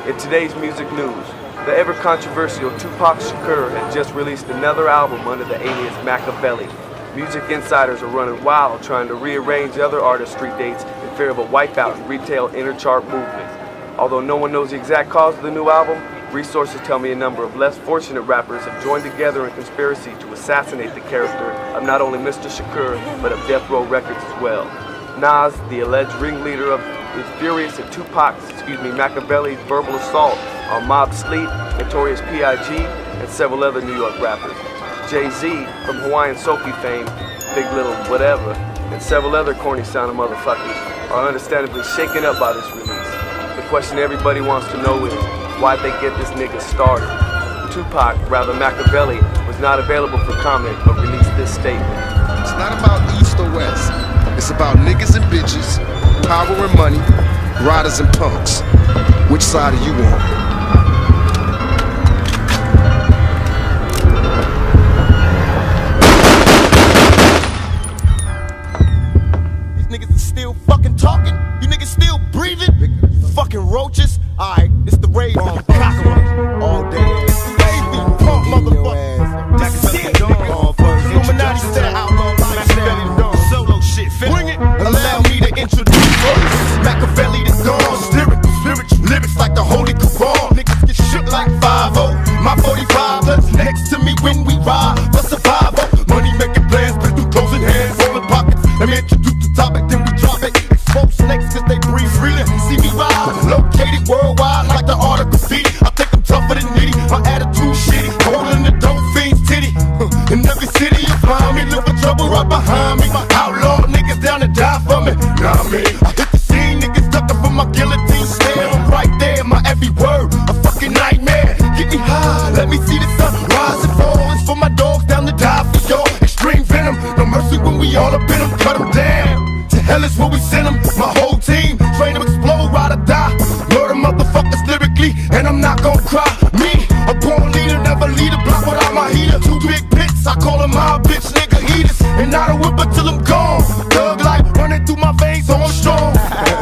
In today's music news, the ever-controversial Tupac Shakur has just released another album under the alias Makaveli. Music insiders are running wild trying to rearrange other artists' street dates in fear of a wipeout in retail inter-chart movement. Although no one knows the exact cause of the new album, resources tell me a number of less fortunate rappers have joined together in conspiracy to assassinate the character of not only Mr. Shakur, but of Death Row Records as well. Nas, the alleged ringleader of is furious at Makaveli's verbal assault on Mob Sleep, Notorious P.I.G., and several other New York rappers. Jay-Z, from Hawaiian Sophie fame, Big Little Whatever, and several other corny sounding motherfuckers are understandably shaken up by this release. The question everybody wants to know is, why'd they get this nigga started? Tupac, rather Makaveli, was not available for comment, but released this statement. It's not about East or West. It's about niggas and bitches, power and money, riders and punks. Which side are you on? These niggas is still fucking talking? You niggas still breathing? Fucking roaches? Alright, it's the rave on cockroach all day. Baby, punk motherfucker. This is it. Illuminati style outlaw Makaveli the Dawn. Solo shit. Bring it. Allow me to introduce Makaveli the Dawn. Spiritual lyrics like the Holy Quran. Niggas get shook like 5-0. My 45 lives next to me when we ride for survival. Money making plans, but through closing hands, rolling pockets. Let me introduce the topic, then we drop it. Expose snakes cause they breathe freely. See me ride, located worldwide like the art of graffiti. I think I'm tougher than nitty, my attitude shitty. Holding the dope fiend's titty. In every city you find me, look for trouble right behind me. Outlaw niggas down to die for me. Nah, me, I hit the scene, niggas ducking from my guillotine stare. I'm right there, my every word, a fucking nightmare. Get me high, let me see the sun rise and fall. It's for my dogs down to die for y'all. Extreme venom, no mercy when we all up in them, cut them down. To hell is where we send them, my whole team. Train them explode, ride or die. Murder motherfuckers lyrically, and I'm not gon' cry. Me, a born leader, never lead a block without my heater. Two big pits, I call them my bitch nigga eaters. And I don't whip until I'm gone. Thug life running through my veins, so I'm strong.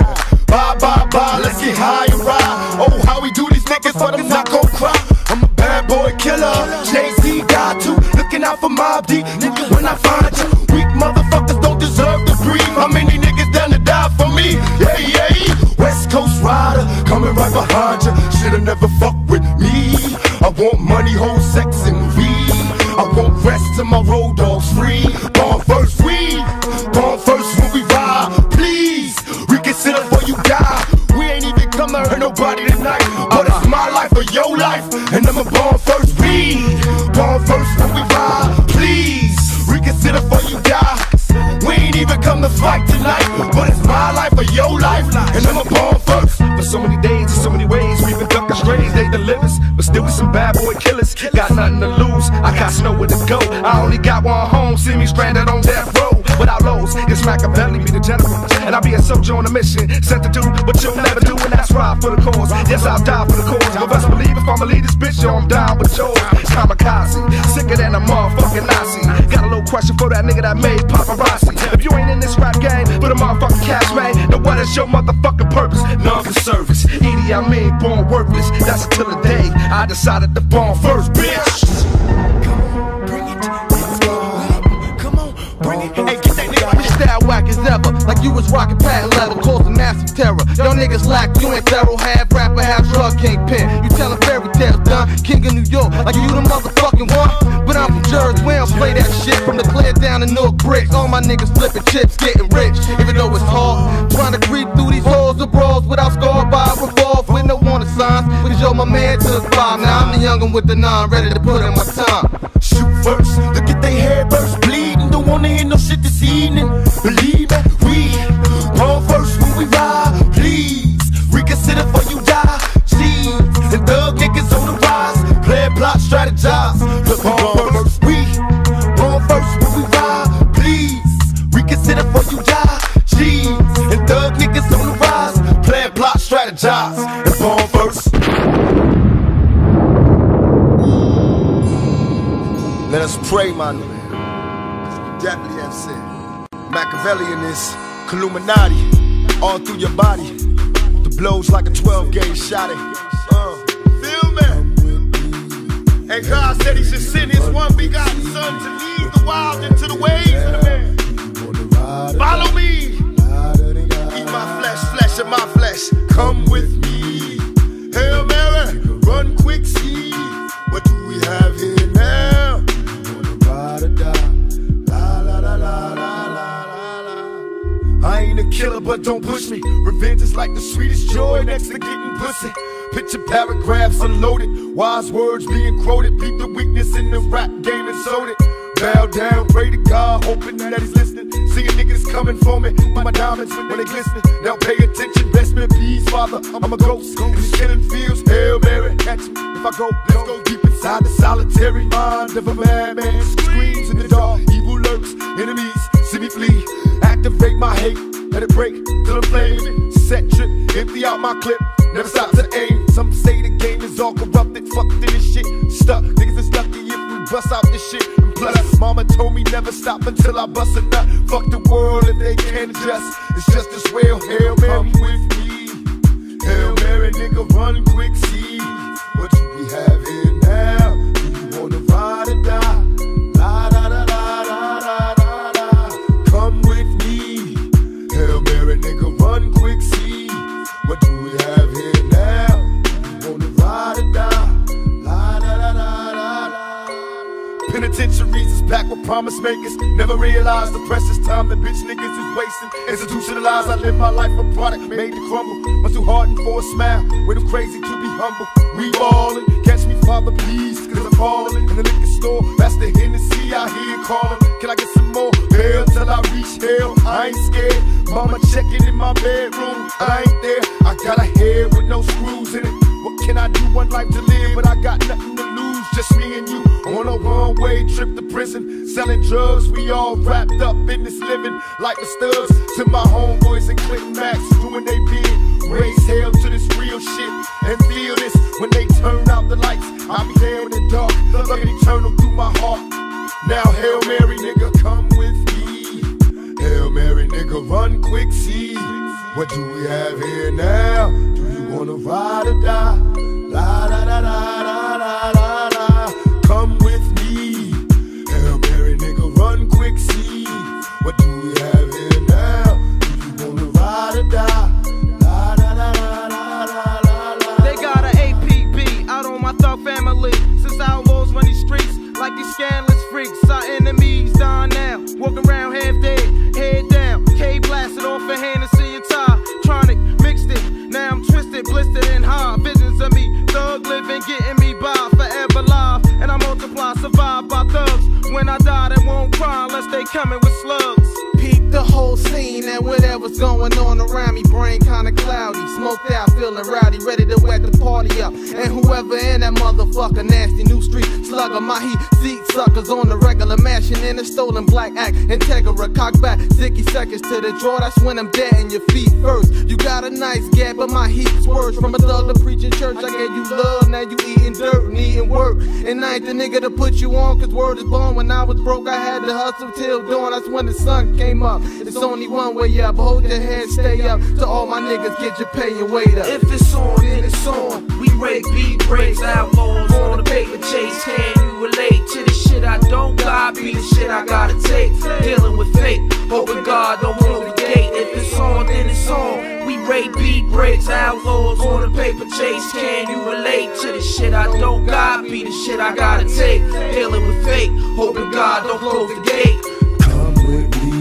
Bye, bye, bye, let's get high and ride. Oh, how we do these niggas, but I'm not gon' cry. I'm a bad boy killer, Jay-Z died too. Looking out for Mob D, nigga, when I find you. Weak motherfuckers don't deserve to breathe. How many niggas down to die for me? Yeah, yeah. West Coast rider, coming right behind you. Should've never fucked with me. I want money, hoes, sex, and weed. I want rest till my road dogs free. Born first, born first when we ride. Please, reconsider before you die. We ain't even come to hurt nobody tonight, but it's my life or your life, and I'm a born first, born first when we ride. Please, reconsider before you die. We ain't even come to fight tonight, but it's my life or your life, and I'm a born first. For so many days and so many ways, we've been ducking strays, they delivers, but still we some bad boy killers. Got nothing to lose, I got nowhere to go. I only got one home, see me stranded on death row. Without lows, it's Makaveli, be the general, and I'll be a soldier on a mission, sent to do what you'll never do, and that's ride for the cause. Yes, I'll die for the cause, but best believe if I'ma lead this bitch, yo, I'm down with yours. Kamikaze, sicker than a motherfucking Nazi. Got a little question for that nigga that made paparazzi. If you ain't in this rap game, but a motherfucking cash man, then what is your motherfucking purpose? None for service. Edie, I mean, born worthless. That's until the day I decided to born first, bitch. Bring it, let's go. Come on, bring it. Hey, get that nigga. Your style whack as ever, like you was rocking patent leather, causing massive terror. Y'all niggas lack, you ain't thorough, half rapper, half drug kingpin. You tellin' fairy tales, done, king of New York, like you the motherfucking one. But I'm from Jersey, we don't play that shit. From the clear down to Newark bricks, all my niggas flipping chips, getting rich. Even though it's hard, trying to creep through these halls of brawls without scarred by a revolve with no warning signs. Cause yo, my man took 5, now I'm the youngin' with the 9, ready to put in my time. Shoot first, look at they hair burst, bleeding. Don't wanna hear no shit this evening. Believe me, we born first when we ride. Please, reconsider before you die. Jeez, and thug niggas on the rise. Play, plot, strategize. Look, born first, we born first when we ride. Please, reconsider before you die. Jeez, and thug niggas on the rise. Play, plot, strategize. And born first. Let us pray, my nigga. Definitely have said Makaveli in this Illuminati all through your body. The blows like a 12 gauge shot it. And God said he should send his one begotten son to lead the wild into the ways of the man. Follow me. Eat my flesh of my flesh. Come with me. Hail Mary, run quick, see. What do we have here now? Ride or die. La la la la la la la. I ain't a killer, but don't push me. Revenge is like the sweetest joy next to getting pussy. Picture paragraphs unloaded, wise words being quoted. Beat the weakness in the rap game and sold it. Bow down, pray to God, hoping that he's listening. Seeing niggas coming for me, my diamonds when they glisten. Now pay attention, best in peace, Father. I'm a ghost in these killing fields. Hail Mary, catch me if I go. Let's go deep inside the solitary mind of a madman. Screams in the dark, evil lurks, enemies see me flee. Activate my hate, let it break till I'm flaming. Set trip, empty out my clip, never stop to aim. Some say the game is all corrupted, fucked in this shit. Stuck, niggas is lucky if we bust out this shit. And plus, mama told me never stop until I bust a nut. Fuck the world if they can't adjust. It's just as well. Hail Mary, come with me. Hail Mary, nigga, run quick, see. What do we have here now? Do you wanna ride or die? La da da da da da da da. Come with me. Hail Mary, nigga, run quick, see. What do we have here now? Do you wanna ride or die? La da da da da da. Penitentiaries is packed with promise makers. Never realized the precious time that bitch niggas is wasting. Institutionalized, I live my life a product made to crumble. Much too hardened for a smile, way too crazy to be humble. We ballin', catch me, Father, please, cause I'm fallin'. In the liquor store, that's the Hennessy I hear callin'. Can I get some more? Hell till I reach hell, I ain't scared. Mama checking in my bedroom, I ain't there. I got a head with no screws in it. What can I do? One life to live, but I got nothing to lose. Just me and you on a one-way trip to prison. Selling drugs, we all wrapped up in this living. Like the studs to my homeboys and Clinton Max doing they bid. Raise hell to this real shit and feel this. When they turn out the lights, I'll be there in the dark, looking eternal through my heart. Now Hail Mary, nigga, come with me. Hail Mary, nigga, run quick, see. What do we have here now? Do you wanna ride or die? La da da da da da da da. Come with me. Hail Mary, nigga, run quick, see. What do we have here now? Do you wanna ride or die? La da da da da da da. They got an APB out on my thug family. Since outlaws run these streets like these scandalous freaks. Our enemies dying now, walking around half dead, head down. K blasted off a Hennessy and tie. Tronic mixed it, now I'm twisted, blistered and high. Visions of me, thug living, getting me by, forever live. And I multiply, survive by thugs. When I die, they won't cry unless they coming with slugs. Peep the whole scene and whatever's going on around me. Brain kinda cloudy, smoked out, feeling rowdy, ready to wet the party up. And whoever in that motherfucker, nasty new street slugger, my heat seat suckers on the regular, mashing in a stolen black act. Integra, cock back, 60 seconds to the draw. That's when I'm dead in your feet first. You got a nice gap, but my heat's worse. From a thug to preaching church, I gave you love, now you eating dirt and eating work. And I ain't the nigga to put you on, cause word is born. When I was broke, I had to hustle till dawn. That's when the sun came up. It's only one way up, hold your head, stay up. To all my niggas, get your pay and wait up. If it's on, then it's on. We rake beat breaks, outlaws on the paper chase. Can you relate to the shit I don't got? Be the shit I gotta take. Dealing with fate, hoping God don't close the gate. If it's on, then it's on. We rake beat breaks, outlaws on the paper chase. Can you relate to the shit I don't got? Be the shit I gotta take. Dealing with fate, hoping God don't close the gate. Come with me.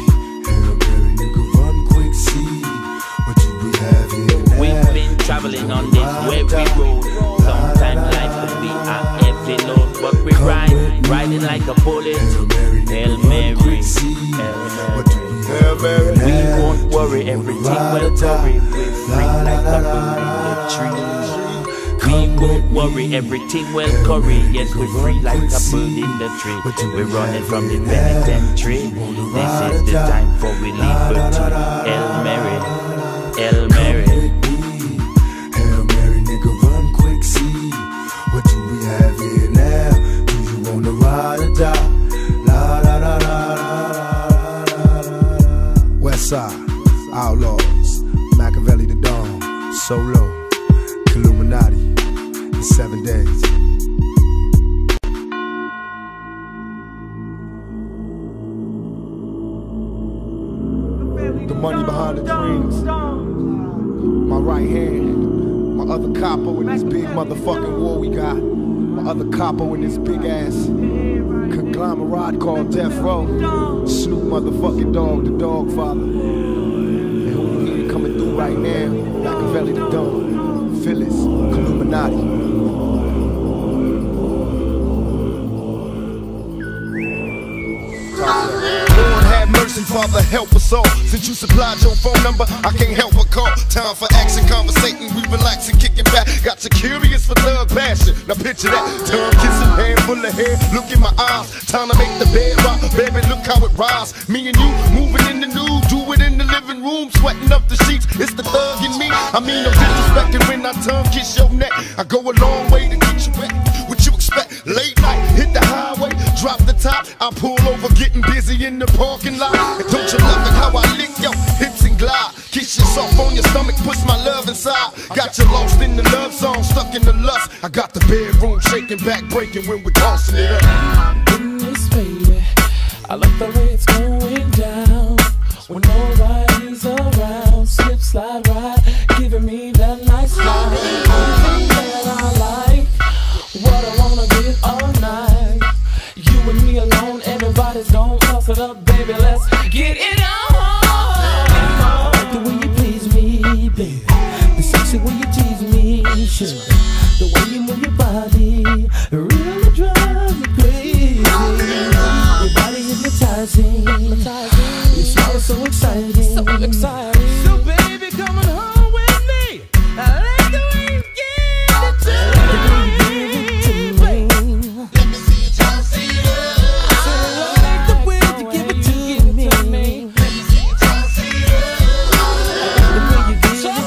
Hail Mary, nigga, run quick, see. What do we have here now? We've been traveling on this weary road. Sometimes life could be a heavy load, but we riding like a bullet. Hail Mary, Hail Mary. we won't worry, everything will hurry. We're free like a bird in the tree. We won't worry, everything will curry. Yes, we're free like a bird in the tree. We're running from the penitentiary. This is the time for we liberty. Hail Mary, Hail Mary. Hail Mary, nigga, run quick, see. What do we have here now? Do you wanna ride or die? La la la la la la la. Westside, Outlaws, Machiavelli the Dawn, Solo, Illuminati, in 7 days. Beyond the dreams. My right hand, my other capo in this big motherfucking war we got. My other capo in this big ass conglomerate called Death Row. Snoop motherfucking Dogg, the Dog Father. And who you hear coming through right now, Machiavelli the Don, Phyllis, Illuminati. Lord have mercy, Father, help us all. Since you supplied your phone number, I can't help but call. Time for action, conversating, we relaxing, kicking back. Got you curious for love, passion. Now picture that, tongue kissing, hand full of hair. Look in my eyes, time to make the bed rock. Baby, look how it rise. Me and you moving in the nude, do it in the living room, sweating up the sheets. It's the thug in me. I mean, no disrespecting when I tongue kiss your neck. I go a long way to get you wet. What you expect? Late night, hit the highway, drop the top. I pull over, getting busy in the parking lot. And don't you love it how I lick your hips and glide? Kiss yourself on your stomach, push my love inside. Got you lost in the love song, stuck in the lust. I got the bedroom shaking, back breaking when we're tossing it up. Goodness, baby, I love the way it's going down. When nobody's around, slip, slide, ride, giving me that nice ride. Everything that I like, what I wanna get all night. You and me alone, everybody's gon' toss it up, baby, let's get it on. I like the way you please me, baby, the sexy way you tease me, sure. The way you move your body really drives me crazy. Your body hypnotizing, your smile is so exciting, so exciting. So baby, come on home with me. I like the way you give it to me. Let me see you toss it up. I like the way you give it to me. Let me see you toss it up. I like the way you give it to me.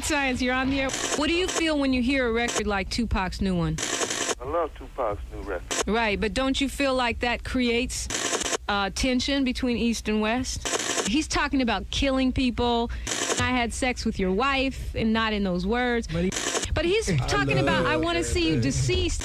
Science, you're on the air. What do you feel when you hear a record like Tupac's new one? I love Tupac's new record. Right, but don't you feel like that creates tension between East and West? He's talking about killing people. I had sex with your wife, and not in those words. But he's talking about, I want to see you deceased.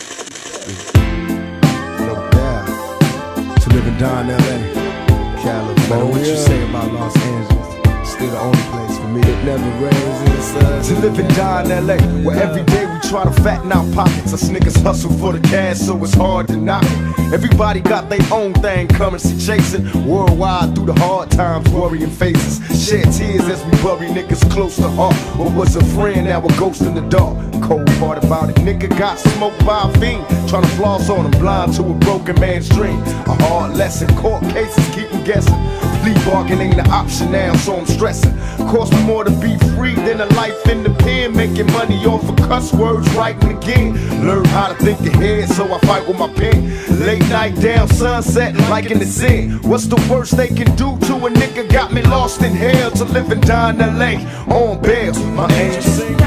No doubt. To live and die in L.A. California. What you say about Los Angeles? Still the only place for me. It never rains in the sun. To live and die in L.A. Where every day we try to fatten our pockets. Us niggas hustle for the cash, so it's hard to knock it. Everybody got their own thing, currency chasing. Worldwide through the hard times, worrying faces. Shed tears as we bury niggas close to heart. What was a friend, now a ghost in the dark. Cold part about it, nigga got smoked by a fiend. Trying to floss on him, blind to a broken man's dream. A hard lesson, court cases keep him guessing. Plea bargain ain't an option now, so I'm stressing. Cost me more to be free than a life in the pen. Making money off of cuss words, writing again. Learn how to think ahead, so I fight with my pen. Late night down, sunset, like in the sin. What's the worst they can do to a nigga? Got me lost in hell to live and die in L.A. on bail. My angels sing.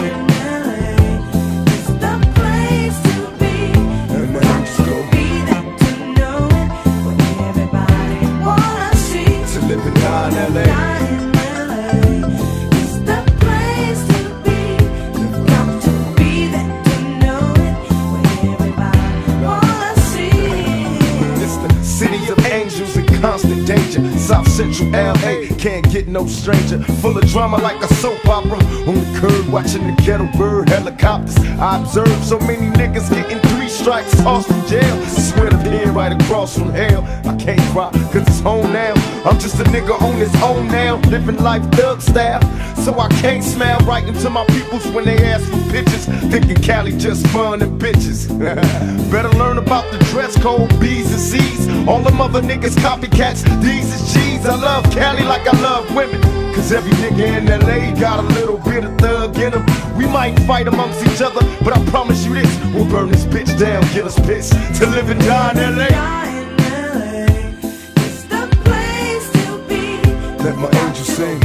Constant danger, South Central LA, can't get no stranger. Full of drama like a soap opera. On the curb watching the ghetto bird helicopters. I observe so many niggas getting 3 strikes, tossed from jail. Swear to being right across from hell. I can't cry cause it's home now. I'm just a nigga on his own now, living life thug style. So I can't smile right into my peoples when they ask for pictures, thinking Cali just fun and bitches. Better learn about the dress code, B's and C's. All them other niggas copycats, these is G's. I love Cali like I love women, cause every nigga in LA got a little bit of thug in him. We might fight amongst each other, but I promise you this, we'll burn this bitch down, get us pissed to live and die in LA. Let my angels sing.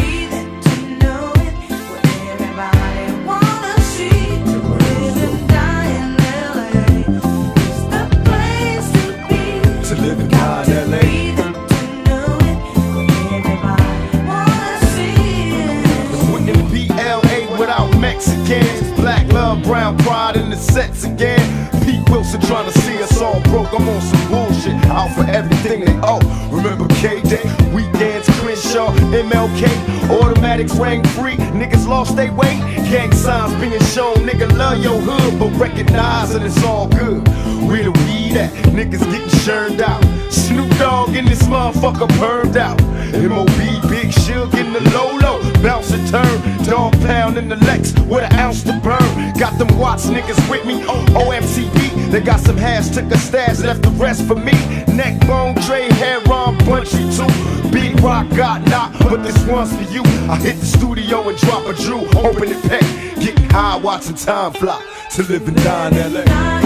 Black love, brown pride in the sets again. Pete Wilson trying to see us all broke. I'm on some bullshit, out for everything they owe. Remember K-Day, weekends, Crenshaw, MLK, automatics rang free. Niggas lost their weight, gang signs being shown. Nigga love your hood, but recognize that it's all good. Where the weed at? Niggas getting churned out. Snoop Dogg in this motherfucker permed out. M.O.B. Big Shug in the Lolo, bounce and turn. Dog pound in the Lex with an ounce to burn. Got them Watts niggas with me, OFCB. They got some hash, took a stash, left the rest for me. Neck bone, tray, hair on, punch you too. Big Rock got knocked, but this one's for you. I hit the studio and drop a Drew, open it pack. Getting high, watching time fly. To live and die in LA.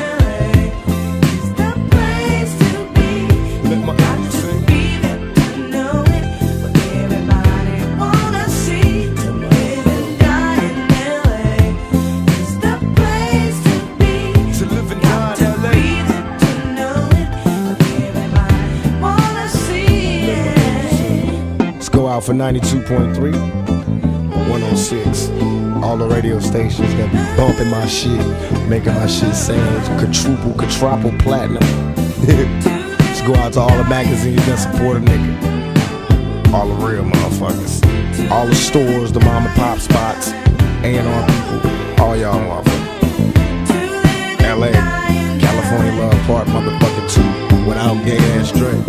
Let my angels sing. Out for 92.3, 106. All the radio stations that be bumping my shit, making my shit sound quadruple platinum. Let's go out to all the magazines that support a nigga. All the real motherfuckers. All the stores, the mom and pop spots, A&R people. All y'all motherfuckers. LA, California Love Part motherfucking 2 without gay ass Dre.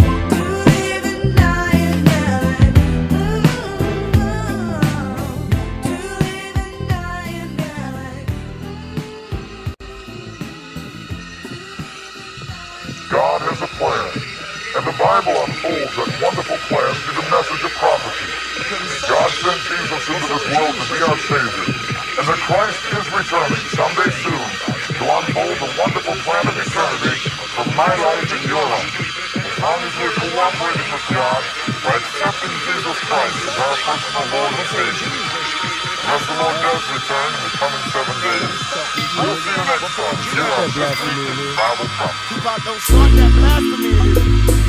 God has a plan, and the Bible unfolds that wonderful plan through the message of prophecy. God sent Jesus into this world to be our Savior, and that Christ is returning someday soon to unfold the wonderful plan of eternity for my life and your life. As long as we're cooperating with God by accepting Jesus Christ as our personal Lord and Savior, Unless the Lord does return in the coming 7 days. We'll see you next time. Here on Just Releasing Bible Prophecy. Tupac, don't start that blasphemy.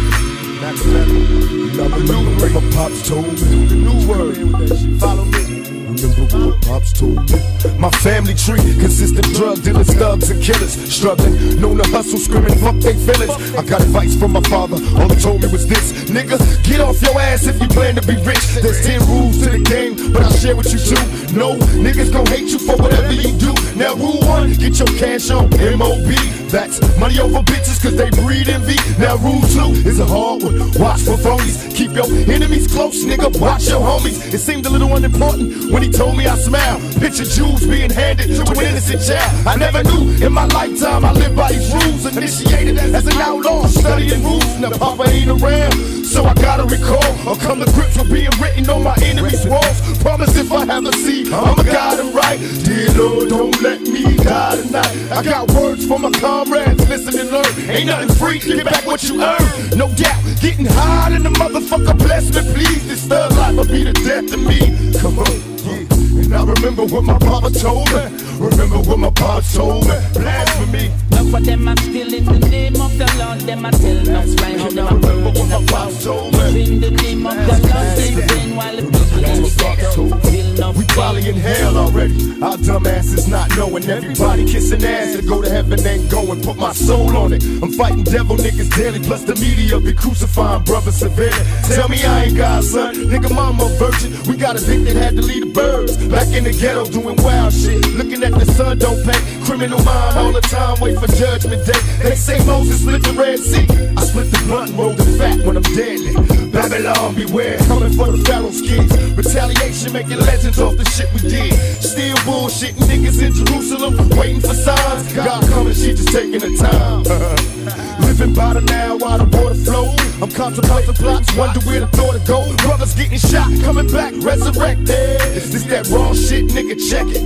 Remember what my pops told me. The new word. Follow me. Remember what my pops told me. My family tree consists of drug dealers, thugs, and killers. Struggling, known to hustle, screaming, fuck they feelings. I got advice from my father, all he told me was this: nigga, get off your ass if you plan to be rich. There's 10 rules to the game, but I'll share with you too. No, niggas gon' hate you for whatever you do. Now rule 1, get your cash on MOB. That's money over bitches cause they breed envy. Now rule 2 is a hard one. Watch for phonies. Keep your enemies close, nigga. Watch your homies. It seemed a little unimportant when he told me I smiled. Picture jewels being handed to an innocent child. I never knew in my lifetime I lived by these rules. Initiated as an outlaw, studying rules. Now Papa ain't around, so I gotta recall or come to grips with being written on my enemies' walls. Promise if I have a seed, I'ma guide them right. Dear Lord, don't let me die tonight. I got words for my comrades, listen and learn. Ain't nothing free, get back what you earn. No doubt, getting high in the motherfucker, bless me please. This thug life will be the death to me. Come on, yeah. And I remember what my papa told me. Remember what my papa told me. Blasphemy. None for them are still in the name of the Lord. Them are telling us right how them are remember what my papa told me. In the name of the Lord, they been while the people in the ghetto. We probably in hell already. Our dumb asses not knowing. Everybody kissing ass to go to heaven ain't going. Put my soul on it. I'm fighting devil niggas daily. Plus the media be crucifying brothers severely. Tell me I ain't God, son. Nigga, mama a virgin. We got addicted, had to leave the birds. Back in the ghetto doing wild shit. Looking at the sun don't pay. Criminal mind all the time. Wait for judgment day. They say Moses split the Red Sea. I split the blunt and roll the fat when I'm deadly. Babylon beware. Coming for the Pharaoh's kids. Retaliation making legends off the shit we did. Still bullshitting niggas in Jerusalem, waiting for signs. God coming, she just taking the time. Living by the now while the water flows. I'm contemplating plots, wonder where the thought to go. Brothers getting shot, coming back, resurrected. Is this that raw shit, nigga? Check it.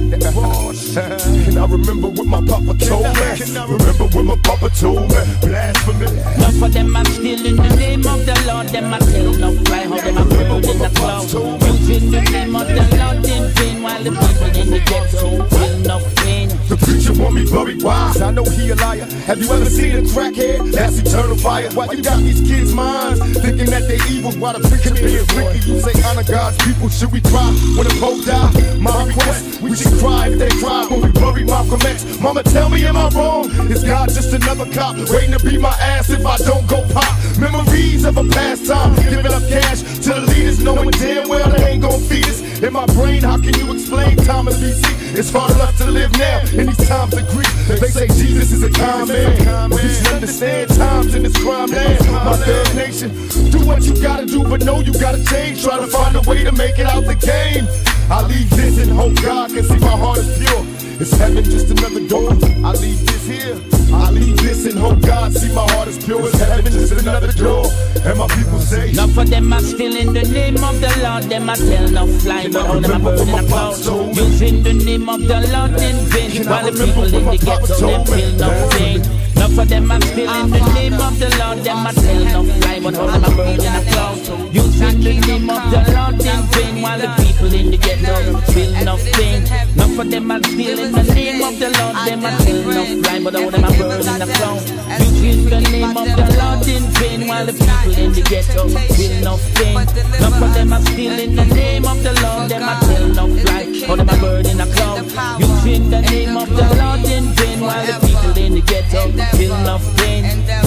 And I remember what my papa told me. Remember what my papa told me. Blasphemy. None for them are still in the name of the Lord. Them are telling no fly how them are burned in the cloud. Using the name of the Lord in vain while the people in the ghetto feel no pain. The preacher want me buried wise. I know he a liar. Have you ever seen a crackhead? That's eternal fire. Why you got these kids' minds thinking that they evil while the preacher being wicked? You say honor God's people. Should we cry when the Pope die? My request, we should cry if they cry when we bury Malcolm X. Mama, tell me, am I wrong? Is God just another cop waiting to beat my ass if I don't go pop? Memories of a past time, giving up cash to the leaders, knowing damn well they ain't gon' feed us. In my brain, how can you explain time is BC? It's hard enough to live now in these times of grief. They say Jesus is a kind man, but you should understand times in this crime land. My third nation, do what you gotta do, but know you gotta change. Try to find a way to make it out the game. I leave this and hope God can see my heart is pure. Is heaven just another door? I leave this here. I leave this and hope God see my heart is pure. Is heaven just another door? And my people say, none for them are still in the name of the Lord. Them are tell no fly, but all them are burning a cloud. Using the name of the Lord in vain, while the people in the ghetto them feel no pain. None for them are still in the name of the Lord. Them are tell no fly, but all them are burning a cloud. Using the name of the Lord in vain, while the people in the ghetto feel no pain. None for them are still in the name of the Lord. Them are tell no fly, but all them are burning a cloud. Using the name of the Lord in vain, while the people in the ghetto feel no pain. None for them are still in the name of the Lord. Them are tell no fly, all them are burning a cloud. Using the name of the Lord in vain, while the people in the ghetto feel no pain.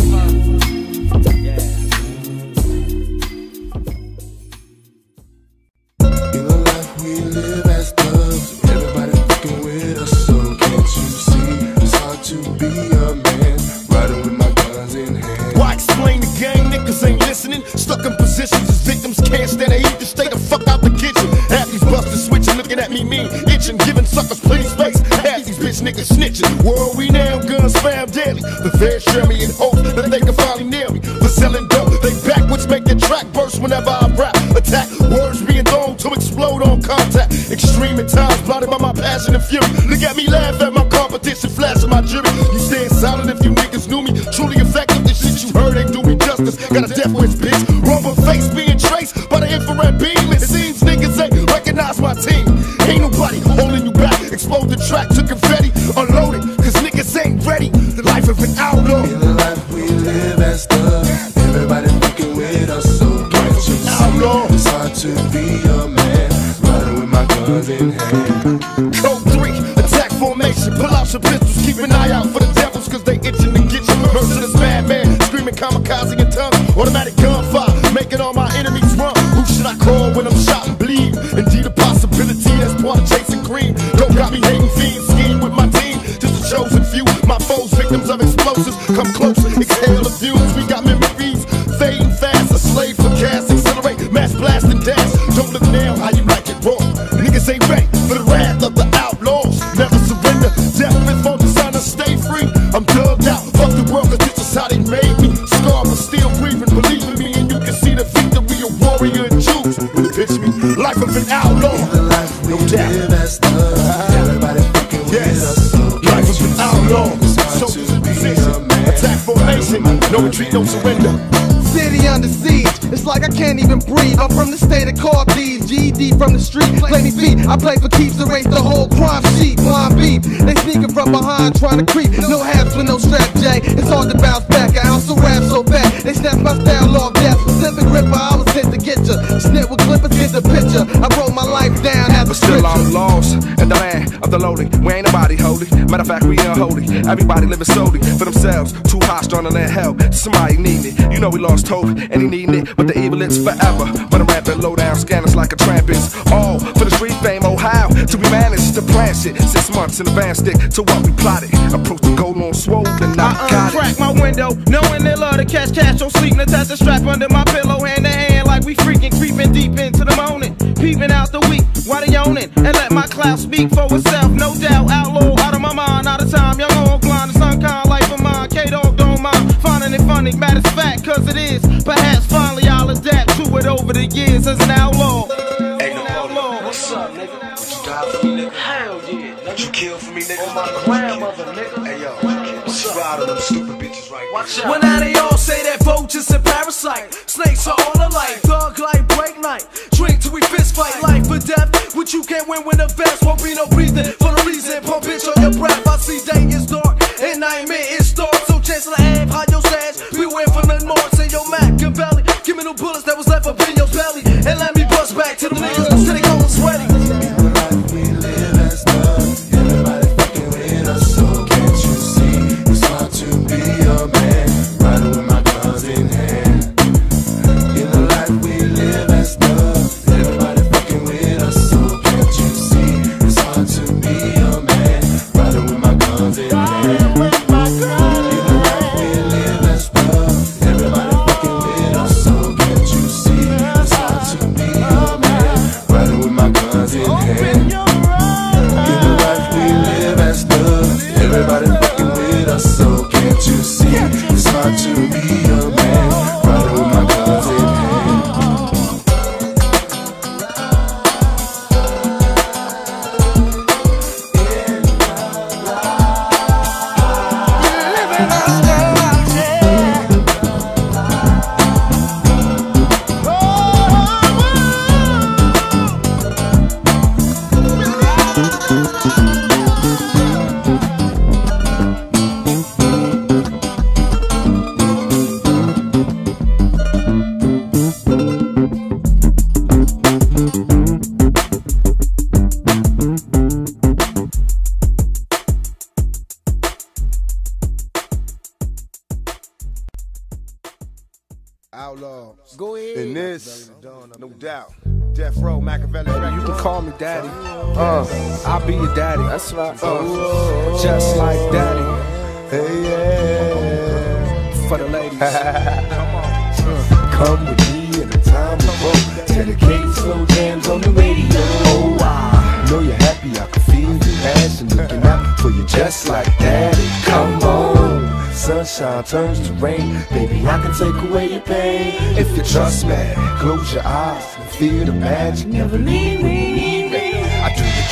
in a life we live as thugs, everybody fucking with us, so can't you see it's hard to be a man, riding with my guns in hand. Why explain the game? Niggas ain't listening, stuck in positions as victims, can't stand to eat, to stay the fuck out the kitchen. Half these busters switching, looking at me mean, itching, giving suckers plenty space. Half these bitch niggas snitching. Where are we now? Guns spam daily. The feds share me in hope that they can finally nail me for selling dope. They backwards make the track burst whenever I rap. Attack words being thrown to explode on contact. Extreme at times, blinded by my passion and fury. Look at me laugh at my competition, flashing my jury. You staying silent if you niggas knew me. Truly effective, the shit you heard ain't do me justice. Got a death wish, bitch. Rumble face being traced by the infrared beam. It seems niggas ain't recognize my team. Ain't nobody explode the track to confetti. Unload it, cause niggas ain't ready. The life of an outlaw. In the life we live as thugs, everybody fucking with us, so can't you see? Outlaw. It's hard to be a man, riding with my guns in hand. Code 3, attack formation. Pull out your pistols, keep an eye out for the devils, cause they itching to get you. Merciless madman, screaming kamikaze in tongue. Automatic gunfire, making all my enemies run. Who should I call when I'm shot and bleed? Indeed a possibility, that's part of chasing green. Don't got me hating fiends, scheme with my team. Just a chosen few, my foes, victims of explosives. Come closer, exhale the fumes. We got memories, fading fast. A slave for cash, accelerate, mass blast and dash. Don't look now, how you like it raw. Niggas ain't ready for the wrath of the outlaws. Never surrender, death before the sun to stay free. I'm dubbed out, fuck the world, cause this is how they made me. Scarred but still breathing, believe in me. And you can see the victory of warrior and Jews. Picture me, life of an outlaw. No doubt. Everybody fucking with us, so Life of an outlaw. Soldiers in position, attack formation. No retreat, no surrender. City under siege, it's like I can't even breathe. I'm from the state of car thieves, GED from the street. Play me feet, I play for keeps, erase the whole crime sheet. Blind beef, they sneaking from behind, trying to creep. No hats with no strap, J. It's hard to bounce back. I also rap so fat, they snatch my style off that specific ripper. I was sent to get ya. Snip with clippers, get the picture. I wrote my life down as a But still scripture. I'm lost in the land of the lowly. We ain't nobody holy. Matter of fact, we unholy. Everybody living solely for themselves. Too high, strong to let help. Somebody need it. You know we lost hope and he needing it. But the evil it's forever. But I'm rapping low down scanners like a trampist. All for the street fame. Oh how to we managed to plan shit 6 months in advance. Stick to what we plotted. Approach the goal on swole and I got Crack it. my window, knowing they love to catch cash. So sleep and attach the strap under my pillow, hand to hand, like we freaking creeping deep into the morning. Peeping out the week, while they own it, and let my cloud speak for itself. No doubt, outlaw, out of my mind, out of time. Young old blind, it's unkind, life of mine. K-Dog don't mind, finding it funny. Matter of fact, cause it is. Perhaps finally I'll adapt to it over the years as an outlaw. Hey, no, outlaw. What's up, nigga? Would you die for me, nigga? Hell yeah. Would you kill for me, nigga? On my grandmother, nigga. Hey, yo. What's up? Ride on them stupid bitches right now. Well, now they all say that vultures and parasite. Snakes are all alike, thug like break night. Drink till we fist fight, life or death. What you can't win when the vest won't be no breathing. For no reason, pump bitch on your breath. I see day is dark and nightmare is dark. So Chancellor Ave, hide your stash. Beware from the north, say yo Machiavelli. Give me no bullets that was left up in your belly. And let me bust back to the niggas who sitting on sweaty. we live as thugs, everybody fucking with us, so can't you see? It's hard to be a man, riding with my guns in hand. In the life we live as thugs, everybody fucking with us, so can't you see? It's hard to be a man, riding with my guns in hand. In the life we live as thugs, everybody fucking with us, so can't you see? It's hard to be a man, riding with my guns in hand. In the life we live as thugs, everybody fucking with us, so can't you see? It's hard to be a man, riding with my guns in hand. Outlaw. Go ahead. In this, no doubt. Death Row, Machiavelli. You can call me daddy. I'll be your daddy. That's right. Just like daddy. Hey, yeah. For the ladies. Come with me in a time of hope. Dedicate slow jams on the radio. Oh, I know you're happy, I can feel your passion. Looking out for you just like daddy. Come on. Sunshine turns to rain. Baby, I can take away your pain. If you trust me, close your eyes and feel the magic. Never leave me. I do the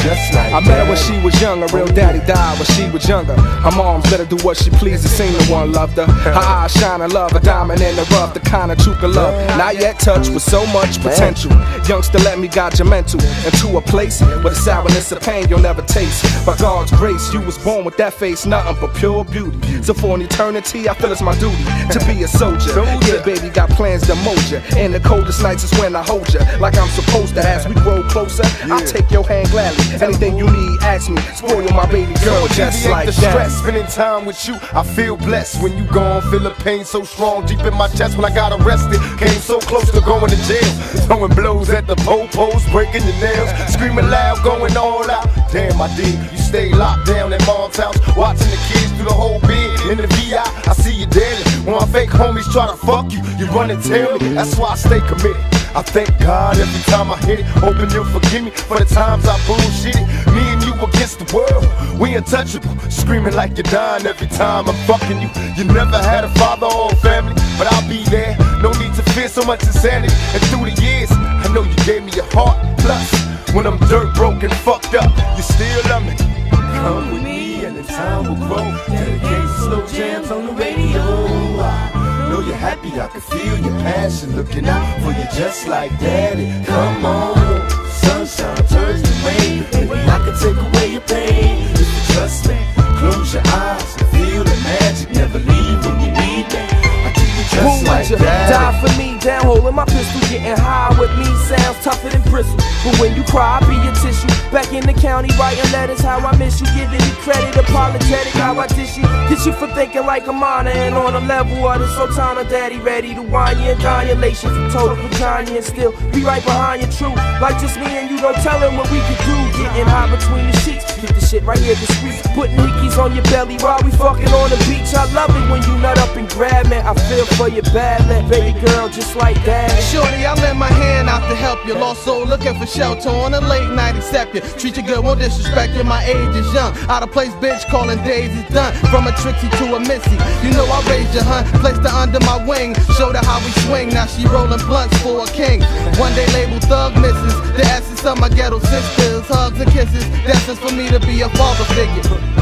just like I met her when she was young, her real daddy died when she was younger. Her mom's let her do what she pleases, seen the one loved her. Her eyes shine and love, a diamond in the rough, the kind of truth of love not yet touched with so much potential. Youngster, let me guide your mental into a place where the sourness of pain you'll never taste. By God's grace, you was born with that face, nothing but pure beauty. So for an eternity, I feel it's my duty to be a soldier. Yeah, baby, got plans to mold you. In the coldest nights is when I hold you, like I'm supposed to. As we grow closer, I'll take your hand gladly. Anything you need, ask me. Spoil my baby girl just like the that. stress, spending time with you, I feel blessed. When you gone, feel the pain so strong deep in my chest. When I got arrested, came so close to going to jail. Throwing blows at the po-pos, breaking your nails, screaming loud, going all out. Damn, I did. You stay locked down at mom's house, watching the kids through the whole bed. In the VI, I see you daily. When my fake homies try to fuck you, you run and tell me. That's why I stay committed. I thank God every time I hit it, hoping you'll forgive me for the times I bullshitted. Me and you against the world, we untouchable, screaming like you're dying every time I'm fucking you. You never had a father or family, but I'll be there. No need to fear so much insanity. And through the years, I know you gave me your heart. Plus, when I'm dirt broken, fucked up, you still love me. Come with me and the time will grow. Dedicate slow jams on the radio. Know you're happy, I can feel your passion. Looking out for you just like daddy. Come on, sunshine turns to rain. Baby, I can take away your pain. If you trust me, close your eyes and feel the magic. Never leave when you need me. I keep you just like that. Die for me, down holding my pistol, getting high with me sounds tougher than bristle. But when you cry, I'll be your tissue. Back in the county, writing letters, how I miss you, giving you credit, apologetic, how I dish you. Get you for thinking like a minor, and on a level of the sultana, daddy ready to wine you and dine you. Elation from total vagina, and still be right behind you, true. Like just me and you, don't tell him what we can do. Getting high between the sheets, keep the shit right here discreet. Putting hickeys on your belly while we fucking on the beach. I love it when you nut up and grab me. I feel for you badly, baby girl, just like that. Shorty, I lend my hand out to help you. Lost soul looking for shelter on a late night, accept you. Treat you good, won't disrespect you, my age is young. Out of place, bitch, calling days is done. From a Trixie to a Missy, you know I raised you, hun. Placed her under my wing, showed her how we swing. Now she rolling blunts for a king. One day label thug misses, the essence of my ghetto sisters. Hugs and kisses, that's just for me to be a father figure.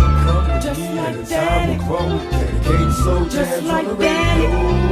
Just like daddy, just like daddy,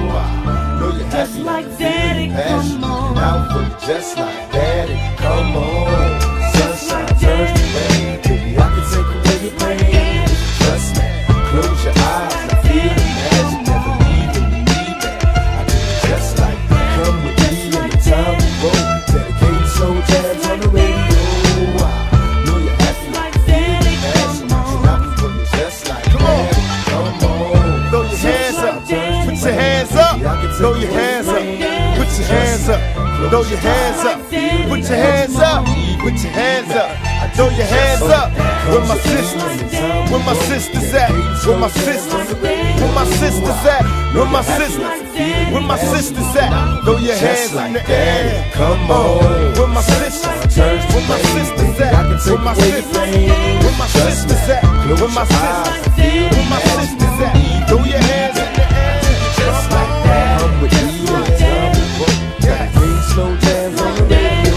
just like daddy, come on. Out for you, just like daddy, come on. Sunshine turns to rain, baby, I can take away your pain. Trust me, close your eyes and feel the magic. Never leave when you need me. I do it just like that. Come with me and the time will roll. Dedicated slow jams on the radio. I know you're happy, like daddy, come on. Out for you, just like daddy, come on. Throw your hands up, put your hands up, throw your hands up, put your hands up, throw your hands up, put your hands up, put your hands up, throw your hands up. Where my sisters, where my sisters at? Where my sisters, where my sisters at? Where my sisters, where my sisters at? Throw your hands in the air, come on. Where my sisters, where my sisters at? Where my sisters, where my sisters at? Where my sisters, where my sisters at? Throw your hands in the air, just like that. I'm with you and the time will roll. Dedicated slow jams on the radio.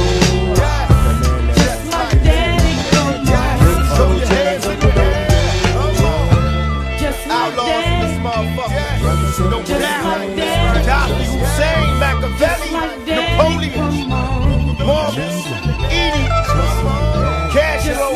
Just like daddy, throw your hands on the radio. Just like daddy, no doubt. Johnny Hussein, Machiavelli, Napoleon, Morris, Edie, Cashio,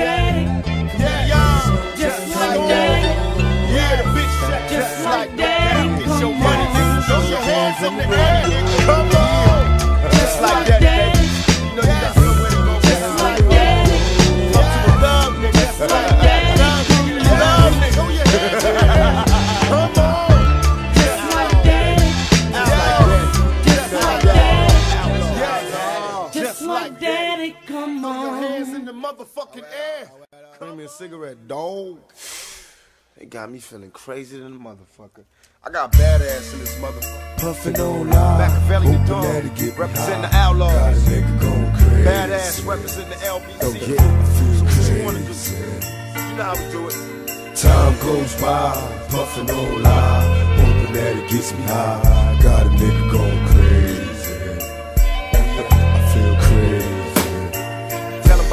just like daddy. Yeah, the bitch said just like daddy. Get your money, nigga. Throw your hands in the air. Come on. Just like that, baby. You know you got somewhere to go. Just like daddy. Up to the love, nigga. Just like daddy. Love, nigga. Throw your hands in the air. Come on. Just like daddy. Just like daddy. Just like daddy. Come on. Throw your hands in the motherfucking air. Bring me a cigarette, dog. It got me feeling crazy than a motherfucker. I got badass in this motherfucker. Puffin' on live, Machiavelli the dog, representing the outlaws. Badass representing the LBC. So what you wanna do? You know how we do it. Time goes by, puffin' on live, hoping that it gets me high. Got a nigga going crazy. I feel crazy. Tell about it.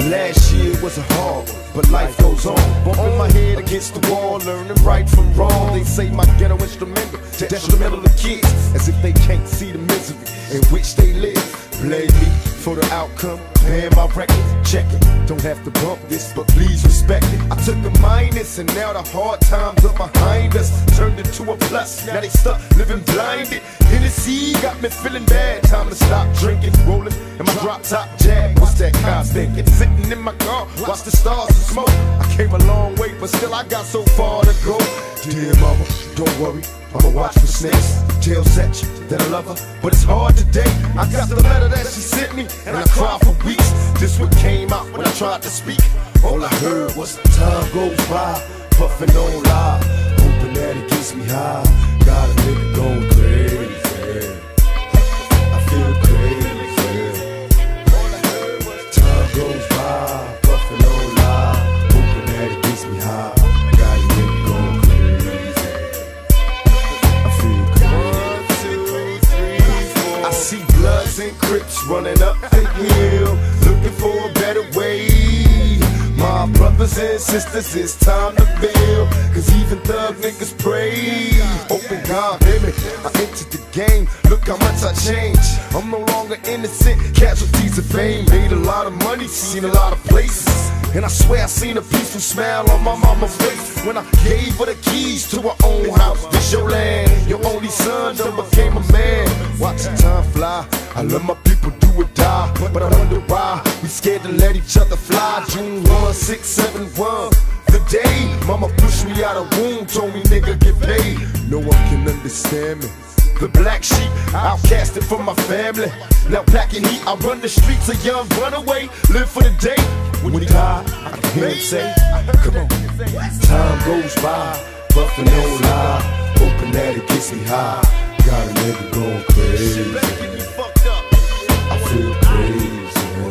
Last year was a hard one, but life goes on. Bumping my head against the wall, learning right from wrong. They say my ghetto instrumental, detrimental to kids, as if they can't see the misery in which they live. Blame me for the outcome, paying my record, check it. Don't have to bump this, but please respect it. I took a minus and now the hard times are behind us. Turned into a plus, now they stuck living blinded. Hennessy got me feeling bad, time to stop drinking. Rolling in my drop top Jag, what's that cops thinking? Sitting in my car, watch the stars and smoke. I came a long way, but still I got so far to go. Dear mama, don't worry, I'ma watch for snakes. Tell Satch that I love her, but it's hard today. I got the letter that she sent me, and I cried for weeks. This what came out when I tried to speak. All I heard was time goes by, puffin' on live, hoping that it gets me high. Got a nigga going crazy, I feel crazy. All I heard was time goes by, puffin' on live, hoping that it gets me high. Got a nigga going crazy, I feel crazy. 1, 2, 3, 4. I see Bloods and Crips running up the hill, looking for a better way. My brothers and sisters, it's time to build, cause even thug niggas pray. Open God, hear me, I entered the game, look how much I changed. I'm no longer innocent, casualties of fame. Made a lot of money, seen a lot of places, and I swear I seen a peaceful smile on my mama's face when I gave her the keys to her own house. This your land, your only son done became a man. Watch the time fly, I love my people do or die, but I wonder why we scared to let each other fly. June 1, 6, 7, 1, the day mama pushed me out of womb, told me nigga get paid. No one can understand me, the black sheep, outcasted from my family. Now packing heat, I run the streets, a young runaway, live for the day. When he died, I can hear him say, come on. Time goes by, puffin' on live, hoping that it gets me high. Got a nigga going crazy, I feel crazy.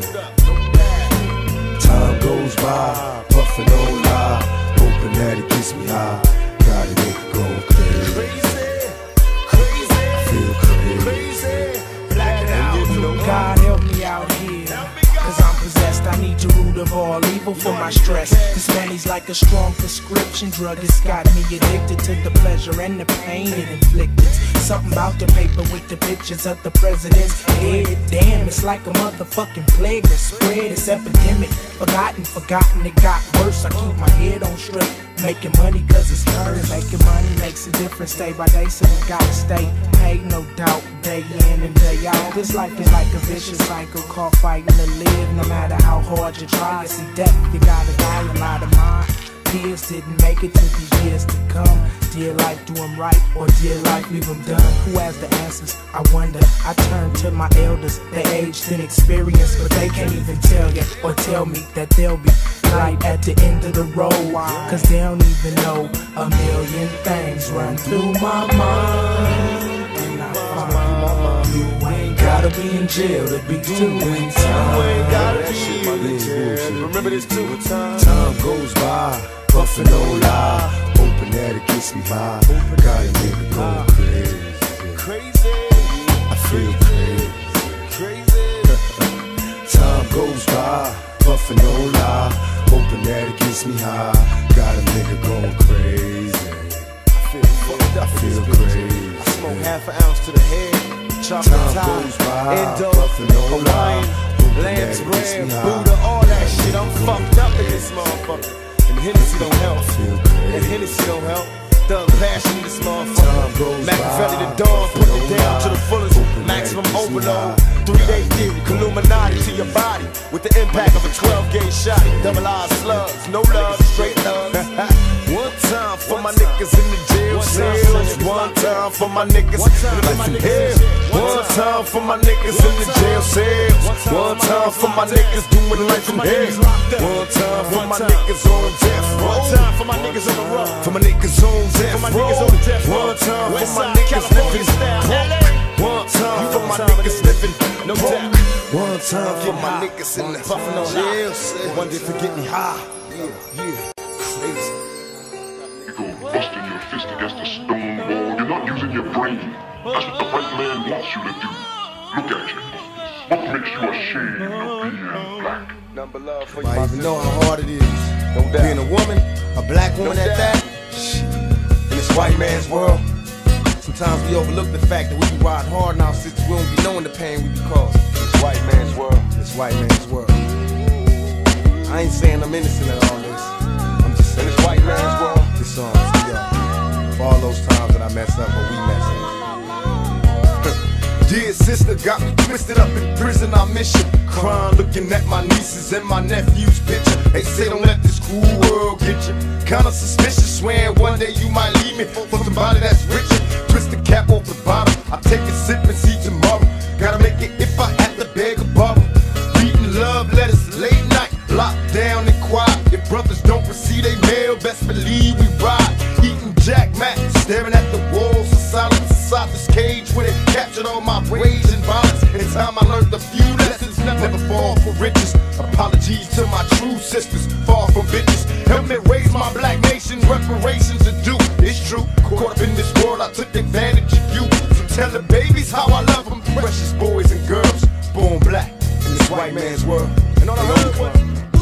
Time goes by, puffin' on live, hoping that it gets me high. Got a nigga going crazy, I feel crazy. Black out. God help me out here, cause I'm possessed. I need the root of all evil for my stress. This money's like a strong prescription drug. It's got me addicted to the pleasure and the pain it inflicted. Something about the paper with the pictures of the president's head. Damn, it's like a motherfucking plague that spread. It's epidemic, forgotten, it got worse. I keep my head on straight, making money cause it's earned. Making money makes a difference day by day, so we gotta stay paid, no doubt, day in and day out. This life is like a vicious cycle called fighting to live. No matter how hard you try, see death, you gotta die. A lot of mine peers didn't make it to the years to come. Dear life, do them right, or dear life, leave them done. Who has the answers? I wonder. I turn to my elders, they aged in experience, but they can't even tell you or tell me that they'll be light at the end of the road, cause they don't even know a million things run through my mind. And I find you ain't gotta be in jail to be doing time. You ain't gotta be in jail. Remember this too. Time goes by, puffin' on live, hoping that it gets me high. Got a nigga going crazy, I feel crazy. Time goes by, puffin' on live, hoping that it gets me high. Got a nigga going crazy, I feel crazy. I smoke half an ounce to the head, chocolate tie, Endo, Hawaiian, lamb's bread, Buddha, all that shit. I'm fucked up in this motherfucker. And Hennessy don't help, and Hennessy don't help. Thug passion in this motherfucker. Machiavelli the dawn, put it down to the fullest. Maximum overload, 3-day theory, Illuminati to your body with the impact of a 12-gauge shot. Double R slugs, no love, straight love. One time for my niggas in the jail cells. One time for my niggas in hell. One time for my niggas in the jail cells. One time for my niggas doing life in hell. One time for my niggas on death row. One time for my niggas on the road. For my niggas on death row. One time for my niggas living broke. One time for my niggas living no doubt. One time for my niggas in the jail cell. One day forget me high. Yeah, crazy. Busting your fist against a stone wall, you're not using your brain. That's what the white man wants you to do. Look at you. What makes you ashamed of being black? Number love for you, I my even know sister. how hard it is. No doubt. Being a woman, a black woman No at doubt. that. Shit. In this white man's world, sometimes we overlook the fact that we be riding hard now since we don't be knowing the pain we be causing. This white man's world. This white man's world. I ain't saying I'm innocent at all this. I'm just saying In this white man's world. this song is to y'all. For all those times that I mess up or we mess up. Dear sister, got me twisted up in prison, I miss you. Crying, looking at my nieces and my nephew's picture. They say don't let this cruel world get you. Kinda suspicious, swearing one day you might leave me for somebody that's richer. Twist the cap off the bottom, I take a sip and see tomorrow. Gotta make it if I have to beg a bottle. Reading love letters late night, locked down and quiet. If brothers don't receive they mail, best believe we ride. Eating Jack Mac, staring at the walls of silence inside this cage where they captured all my rage and violence. In time I learned a few lessons, never fall for riches. Apologies to my true sisters, far from bitches. Help me raise my black nation, reparations are due. It's true, caught up in this world, I took advantage of you. So tell the babies how I love them, precious boys and girls, born black in this white man's world. And all I heard was,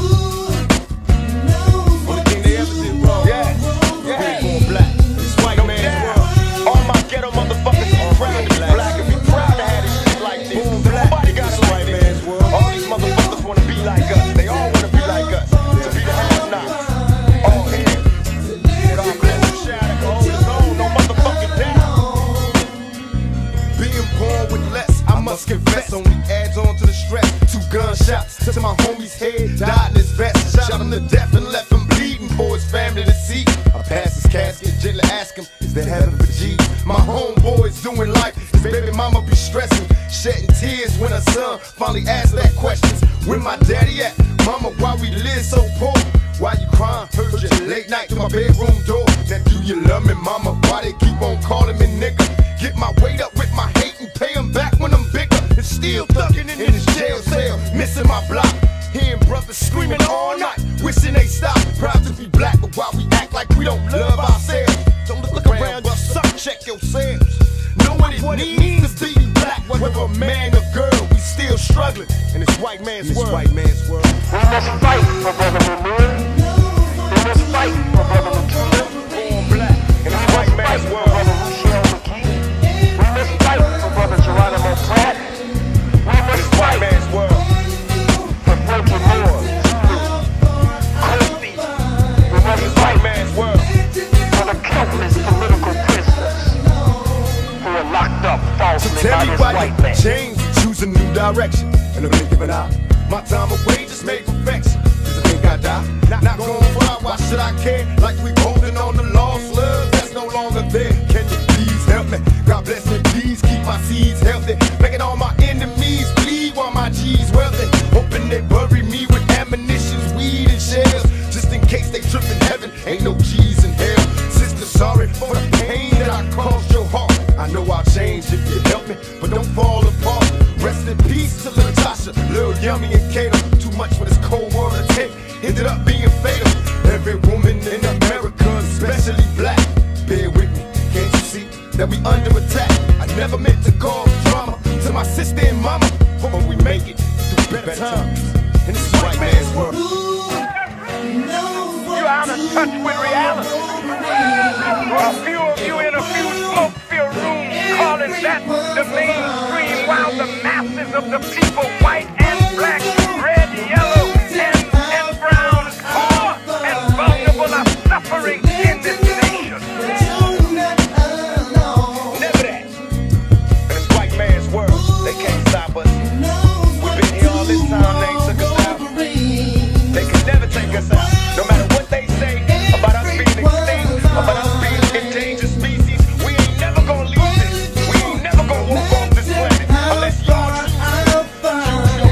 only thing they ever did wrong, yeah, born black in this white man's world. All my ghetto motherfuckers are proud to be black and be proud to have this shit like this. Nobody got it like this. All these motherfuckers wanna be like us. They all wanna be like us. To be the have-nots. All here. God bless you, shout out. Hold his own, no motherfucking down. Being born with less, I must confess, only adds on to the stress. 2 gunshots to my homie's head, died in his vest. Shot him to death and left him bleeding for his family to see. I pass his casket, gently ask him, is there heaven for G? My homeboy's doing life, his baby mama be stressing, shedding tears when her son finally asked that question. Where my daddy at? Mama, why we live so poor? Why you crying? Heard you late night to my bedroom door. Now do you love me, mama? Why they keep on calling me nigga? Get my weight up with my hate and pay them back when I'm bigger. And still thugging in this jail cell, missing my block. Hearing brothers screaming all night, wishing they stop. Proud to be black, but why we act like we don't love ourselves? Don't look around, but suck, check yourselves. Know what it means to be black, whether a man or girl, we still struggling in this white man's world. We must fight for brotherhood, man. We must fight for brotherhood, born black in this white man's world. Brother Luciano McKee. We must fight for brother Geronimo Pratt. We must fight man's world for Frankie Moore, Kofi. We must fight man's world for the countless political prisoners who are locked up falsely by this white man. Change, choose a new direction, and I'm giving out. My time away just made perfection. Cause I think I die. Not going far, why should I care? Like we holding on to lost love that's no longer there. Can you please help me? God bless me, please keep my seeds healthy. Making all my enemies bleed while my G's wealthy. Hoping they bury me with ammunitions, weed and shells. Just in case they trip in heaven, ain't no G's in hell. Sister, sorry for the pain that I caused your heart. I know I'll change if you help me, but don't fall apart. Rest in peace to Lil Tasha, Lil Yummy and Kato. Too much for this cold world to take, ended up being fatal. Every woman in America, especially black, bear with me, can't you see that we under attack? I never meant to cause drama to my sister and mama, but we make it through better times in this white man's world. You're out of touch with reality. A few of you in a few smoke-filled rooms calling that the mainstream, while the masses of the people, white and black, red, yellow, and brown, poor and vulnerable, are suffering in this nation. Never that. In this white man's world, they can't stop us. We've been here all this time, they ain't took us out. They can never take us out. No matter what they say about us being extinct, about us being endangered species, we ain't never gonna leave this. We ain't never gonna walk off this planet unless y'all choose your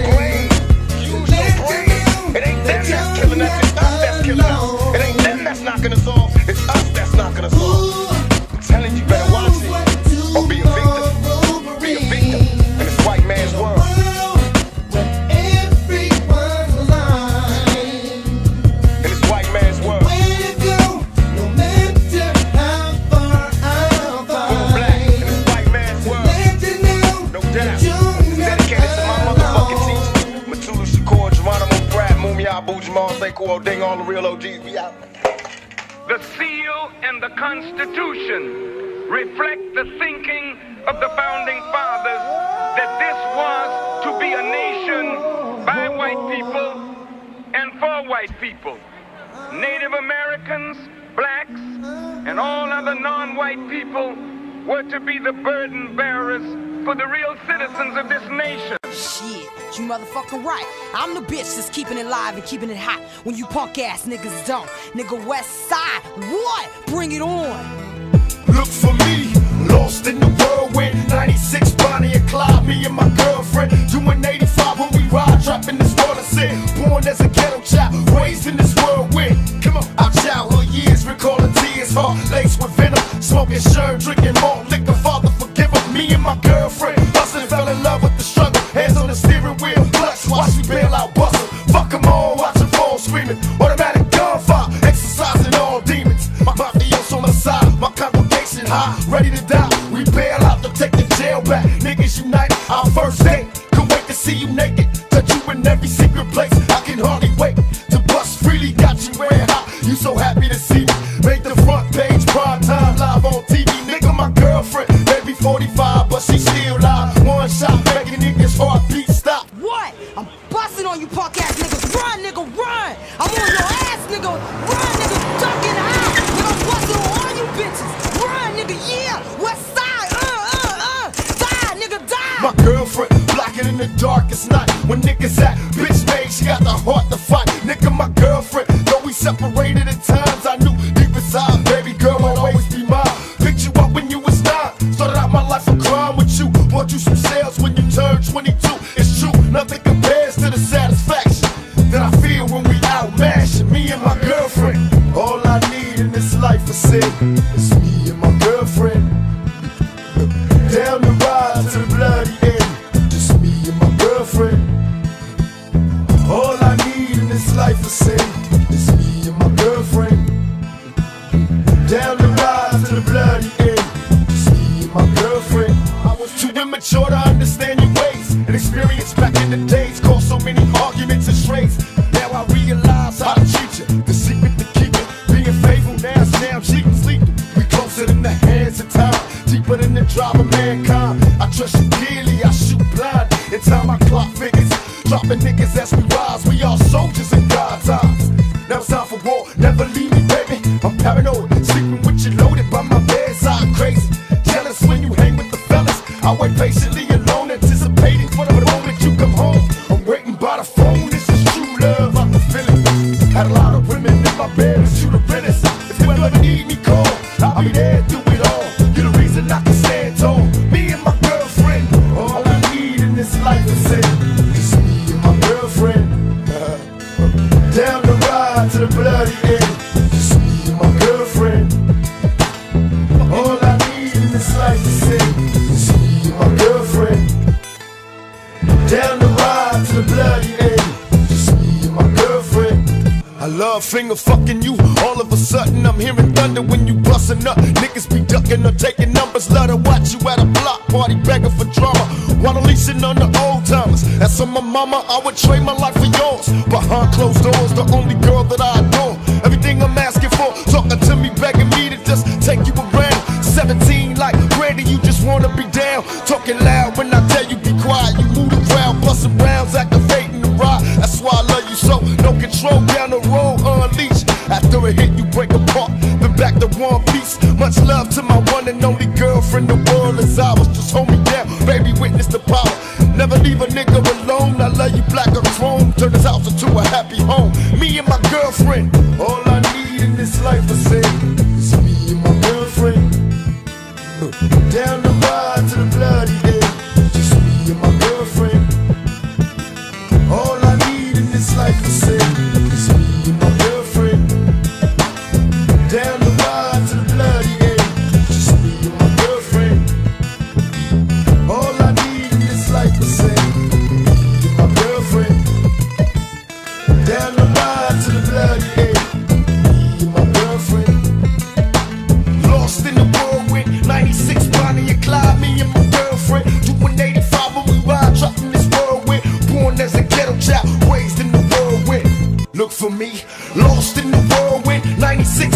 real OGs be out. The seal and the Constitution reflect the thinking of the founding fathers that this was to be a nation by white people and for white people. Native Americans, blacks, and all other non-white people were to be the burden bearers for the real citizens of this nation. Shit, you motherfucking right. I'm the bitch that's keeping it live and keeping it hot when you punk ass niggas don't. Nigga West Side, what? Bring it on. Look for me, lost in the whirlwind. 96 Bonnie and Clyde, me and my girlfriend. Doing 85 when we ride, trapping this world of sin. Born as a ghetto child, raised in this whirlwind. Come on, our childhood years, recalling tears, heart laced with venom. Smoking sherm, drinking malt liquor, Father forgive us. Me and my girlfriend, bustin', fell in love with the struggle. Hands on the steering wheel, clutch, watch me bail out, bustle. Fuck them all, watch them fall screaming. Automatic gunfire, exercising all demons. My mafioso on the side, my congregation high, ready to die. We bail out to take the jail back. Niggas unite, our first date. Could wait to see you naked, touch you in every secret place. I can hardly wait to bust freely. Got you wearing hot, you so happy to see me. Made the front page, prime time, live on TV. Nigga, my girlfriend, maybe 45, but she still live. One shot, making niggas heartbeat stop. What? I'm busting on you punk ass niggas. Run, nigga, run. I'm on your ass, nigga. Run, nigga, ducking out. Nigga, I'm busting on all you bitches. Run, nigga, yeah. West Side, die, nigga, die. My girlfriend, blocking in the darkest night. When niggas at bitch made, she got the heart to fight. Nigga, my girlfriend, though we separated at times, I knew deep inside, baby girl, I'd always be mine. Picked you up when you was 9. Started out my life of crime with you. Bought you some sales when you turned 22. It's true, nothing compares to the satisfaction that I feel when we out mashing. Me and my girlfriend, all I need in this life is sin. It's me and my girlfriend. Down the ride to the bloody end. Just me and my girlfriend. All I need in this life is sin. It's me and my girlfriend. Down the ride to the bloody end. Just me and my girlfriend. I was too immature to understand your ways, and experience back in the days caused so many arguments and strays. Now I realize how to treat you. The secret to keep it, being faithful. Now cheating, sleeping. We closer than the hands of time, deeper than the drive of mankind. I trust you dearly, I shoot blind. In time my clock figures, dropping niggas as we rise. We all soldiers in God's eyes. Now it's time for war, never leave me, baby. I'm paranoid, sleeping with you loaded by my bedside. Crazy, jealous when you hang with the fellas. I wait patiently alone, anticipating for the moment you come home. I'm waiting by the phone, this is true love, I can feel it. Had a lot of women in my bed, but you the realest. If you ever need me, call, I'll be there, do it all. You're the reason I can stand tall. Me and my girlfriend, all I need in this life is sin. It's me and my girlfriend. Down the ride to the bloody end. Just me and my girlfriend. All I need in this life is sin. It's me and my girlfriend. Down the ride to the bloody end. Just me and my girlfriend. I love finger fucking you. All of a sudden I'm hearing thunder when you bustin' up. Niggas be ducking or taking numbers. Love to watch you at a block party begging for drama while unleashing on the old timers. That's on my mama, I would trade my life for yours. Behind closed doors, the only girl that I adore. Everything I'm asking for, talking to me, begging me to just take you around. 17 like Brandy, you just wanna be down. Talking loud when I tell you be quiet. You move the crowd, bustin' rounds, activating the ride. That's why I love you so. No control down the road, unleashed. After a hit, you break apart, then back to one piece. Much love to my one and only girlfriend. The world is ours, just hold me down, baby, witness the power. Never leave a nigga alone. I love you black or chrome. Turn this house into a happy home. Me and my girlfriend. All I need in this life is sin. It's me and my girlfriend. Down the ride to the bloody end. Just me and my girlfriend. All I need in this life is sin. It's me and my girlfriend. Down the ride to the bloody end. Just me and my girlfriend. All I need in this life is sin. Me and my girlfriend. Down the ride to the bloody end.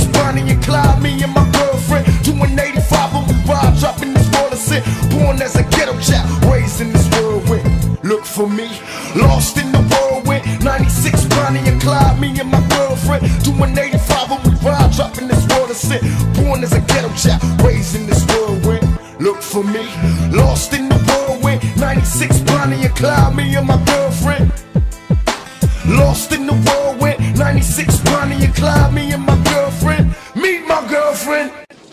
96 Bonnie and Clyde, me and my girlfriend. Doing 85 when we ride, dropping this world of sin. Born as a ghetto child, raised in this whirlwind. Look for me, lost in the whirlwind. 96 Bonnie and Clyde, me and my girlfriend. Doing 85 when we ride, dropping this world of sin. Born as a ghetto child, raised in this whirlwind. Look for me, lost in the whirlwind. 96 Bonnie and Clyde, me and my girlfriend. Lost in the whirlwind. 96 Bonnie and Clyde, me and my girlfriend. Meet my girlfriend.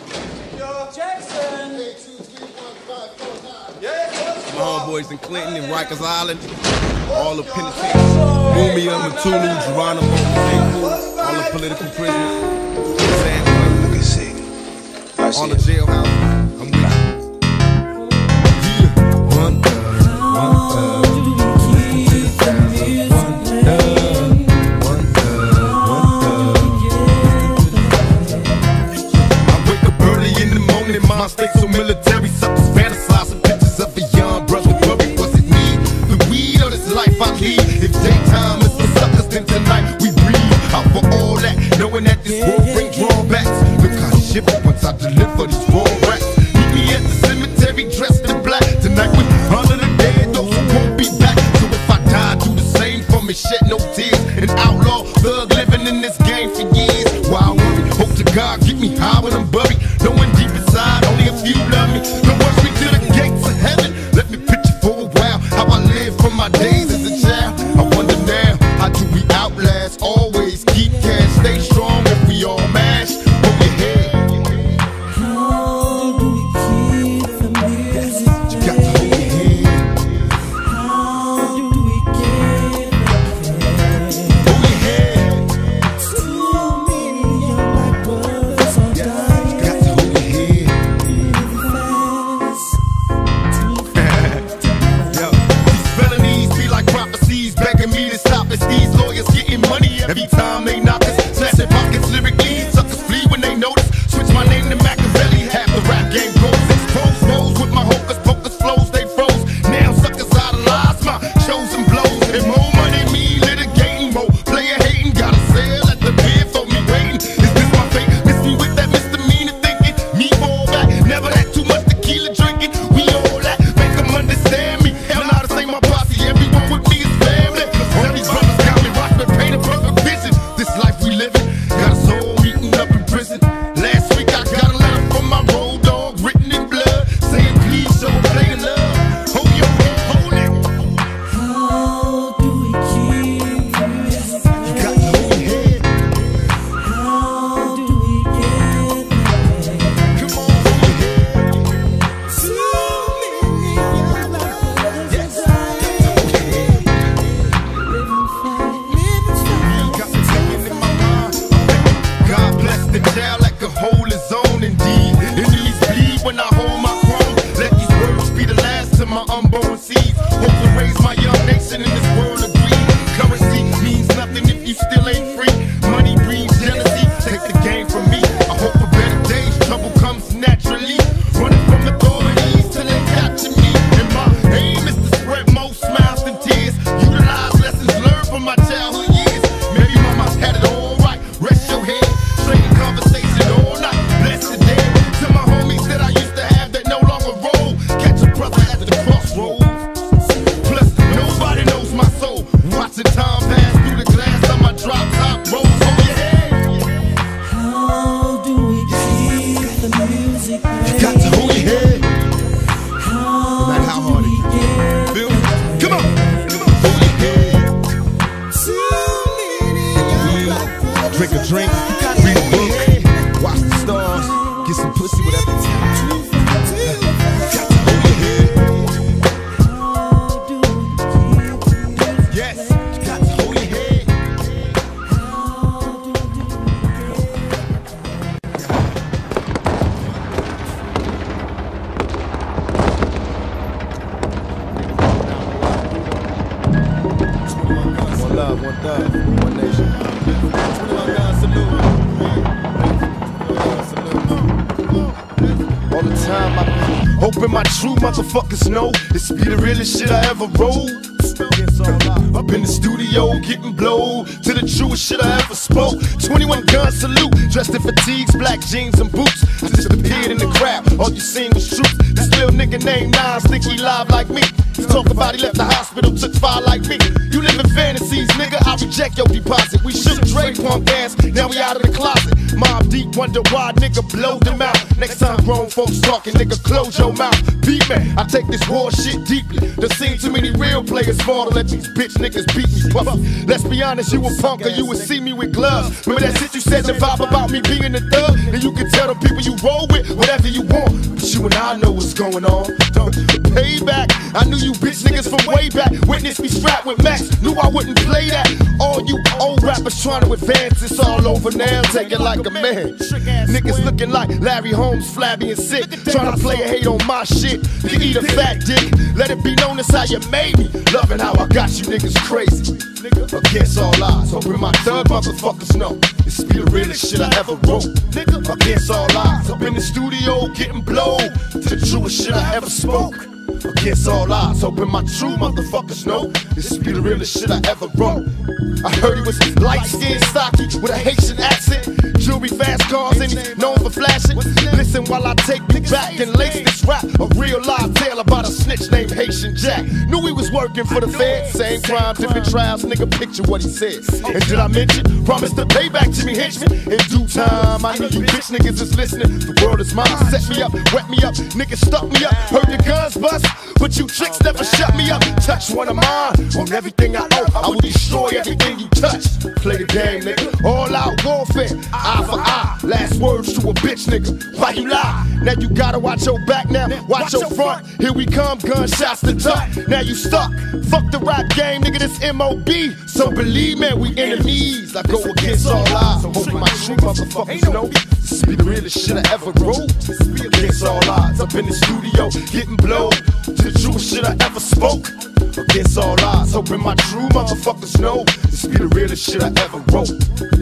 My homeboys in Clinton and Rikers Island, all the penitentiaries, Mumia, Matulu, Geronimo, all the political prisoners, Let me see. all the jailhouse. I'm with you. Yeah. One thug, one thug. I wake up early in the morning, my state so military, suckers fantasizing pictures of a young brother. Worry, was it me? The weed or this life I lead? If daytime is for suckers, then tonight we breathe. Out for all that, knowing that this world brings drawbacks. Look how I shiver once I deliver these raw racks. Meet me at the cemetery dressed in black. Tonight we honor the dead, those who won't be back. So if I die, do the same for me, shed no tears. An outlaw thug living in this game for years. Why worry? Hope to God get me high when I'm buried. Knowing deep inside only a few love me. Don't rush me to the gates of heaven. Let me picture for a while how I lived from my days as a child. I wonder now, how do we outlast? Always keep cash, stay strong if we all mash. Hold your head. How do we keep the music? You got to hold your head. How do we get hold your head. Too many young black brothers are dying. You got to hold your head. Yo, these felonies be like prophecies, begging me to stop us. These lawyers getting money every time they knock us. Snatching pockets lyrically, suckers flee when they notice. Switch my name to Machiavelli, half the rap game goes. Expose foes with my hocus pocus flows, they froze. Now suckers idolize my shows and blows. And more money me litigating, more player hating. Got a sale at the pier for me waiting. Is this my fate? Miss me with that misdemeanor thinking. Me fall back, never had too much tequila drinking. We all that, make them understand me. Hell nah, this ain't my posse, everyone with me is family. All these brothers got me rocked with paint a perfect vision. This life we living, got us all meeting up in prison. Last week I got a letter from my road dog, written in blood, saying please show play love. Hold your head, hold it. How do we keep the music? You got to hold your head. How do we get there? Come on, hold your head. Too many young brothers are dying. Got me thinking in my mind. God bless the child like a hole is on indeed. Enemies bleed when I hold my throne. Let these words be the last to my unborn seeds. Hope to raise my young nation in this world of greed. Currency means nothing if you still ain't free. Money breeds jealousy, take the game from me. I hope for better days, trouble comes naturally. Running from authorities till they capture me. And my aim is to spread more smiles than tears. Utilize lessons learned from my childhood years. Maybe mama had it all right, rest your head. Trading conversation all night, bless the dead. To my homies that I used to have that no longer roll. Catch a brother at the crossroads. Plus, nobody knows my soul. Watching time pass through the glass on my drop top rolls. Hold your head. How do we keep the music? You got to hold your head. No matter how hard it is. Feel me? Come on. Come on. Hold your head. Drink a drink, read a book, watch the stars, get some pussy, whatever. Got to hold your head. Yes, got to hold your head. One love, one thug, one nation. All the time I be hoping my true motherfuckers know this be the realest shit I ever wrote. Up in the studio, getting blowed to the truest shit I ever spoke. 21 gun salute, dressed in fatigues, black jeans and boots. I just appeared in the crowd, all you seen was troops. This little nigga named Nas think he live like me. He talk about he left the hospital, took fire like me. You live in fantasies, nigga, I reject your deposit. We shook Dre punk ass, now we out of the closet. Mob Deep wonder why nigga blow them out. Next time grown folks talking, nigga close your mouth. Beat me, I take this war shit deeply. There seen too many real players fall to let these bitch niggas beat me. Puff. Let's be honest, you a punk or you would see me with gloves. Remember that shit you said, the vibe about me being a thug? And you can tell the people you roll with whatever you want. But you and I know what's going on. Payback, I knew you bitch niggas from way back. Witness me strapped with Max, knew I wouldn't play that. All you old rappers trying to advance, it's all over now, take it like a man. Niggas looking like Larry Holmes, flabby and sick, trying to play a hate on my shit. You eat a fat dick, let it be known as how you made me. Loving how I got you niggas crazy. Against all odds, hoping my thug motherfuckers know this be the realest shit I ever wrote. Against all odds, up in the studio getting blowed to the truest shit I ever spoke. Against all odds, hoping my true motherfuckers know this be the realest shit I ever wrote. I heard he was light-skinned, stocky, with a Haitian accent, jewelry, fast cars, and he's known for flashing. Listen while I take you back and lace this rap, a real live tale about a snitch named Haitian Jack. Knew he was working for the Fed, same crime, different trials, nigga, picture what he said. And did I mention, promise to pay back Jimmy Henchman? In due time, I know you bitch niggas is listening. The world is mine, set me up, wet me up, niggas stuck me up, heard the guns bust, but you tricks never shut me up. Touch one of mine, on everything I owe, I will destroy everything you touch. Play the game, nigga, all out warfare, eye for eye, last words to a bitch, nigga, why you lie? Now you gotta watch your back now, watch your front, here we come, gunshots to duck, now you stuck, fuck the rap game, nigga, this M.O.B. So believe me, we enemies, I go against all odds, hoping my true motherfuckers know this be the realest shit I ever wrote. Against all odds, up in the studio, getting blowed to the truest shit I ever spoke. Against all odds, hoping my true motherfuckers know this be the realest shit I ever wrote.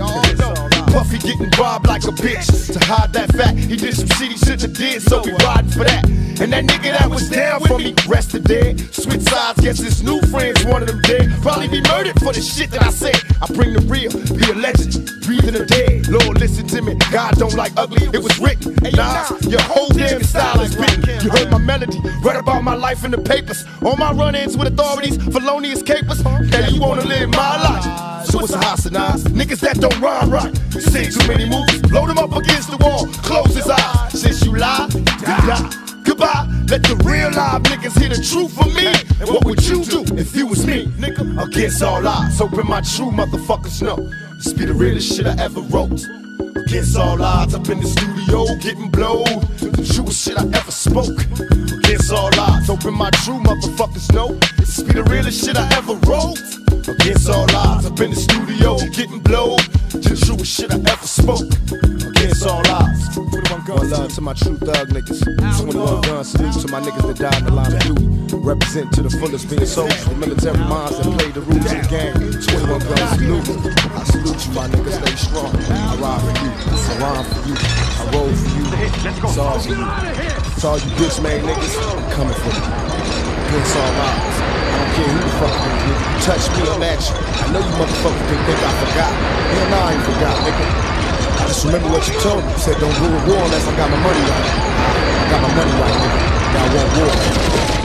Puffy getting robbed like a bitch. To hide that fact, he did some shit he shouldn't have did, so we riding for that. And that nigga that was down for me, rested dead. Switch sides, guess his new friends, one of them dead. Probably be murdered for the shit that I said. I bring the real, be a legend, breathing the dead. Lord, listen to me, God don't like ugly, it was written. Nah, your whole damn style is written. You heard my melody, read about my life in the papers. All my run-ins with authorities, felonious capers. Now you wanna live my life, so it's a hostilize. Niggas that don't rhyme right, you see too many movies, blow them up against the wall, close his eyes. Since you lie, you die. Goodbye, let the real live niggas hear the truth from me. And what would you do if you was me, nigga? Against all odds, hoping my true motherfuckers know this be the realest shit I ever wrote. Against all odds, up in the studio, getting blowed to the truest shit I ever spoke. Against all odds, hoping my true motherfuckers know this be the realest shit I ever wrote. Against all odds, up in the studio, getting blowed to the truest shit I ever spoke. Against all odds. One love to my true thug niggas. 21 gun salute to my niggas that died in the line of duty. Represent to the fullest being soldiers for military minds that play the rules of the game. 21 gun salute. I salute you, my niggas, stay strong. I ride for you, I rhyme for you, I roll for you. It's all for you. It's all you bitch made niggas, I'm coming for you. Against all odds. I don't care who the fuck you get. You touch me, I'm at you. I know you motherfuckers didn't think I forgot. Hell nah, I ain't forgot, nigga. I just remember what you told me. You said don't go to war unless I got my money right. I got my money right, nigga. Now I want war.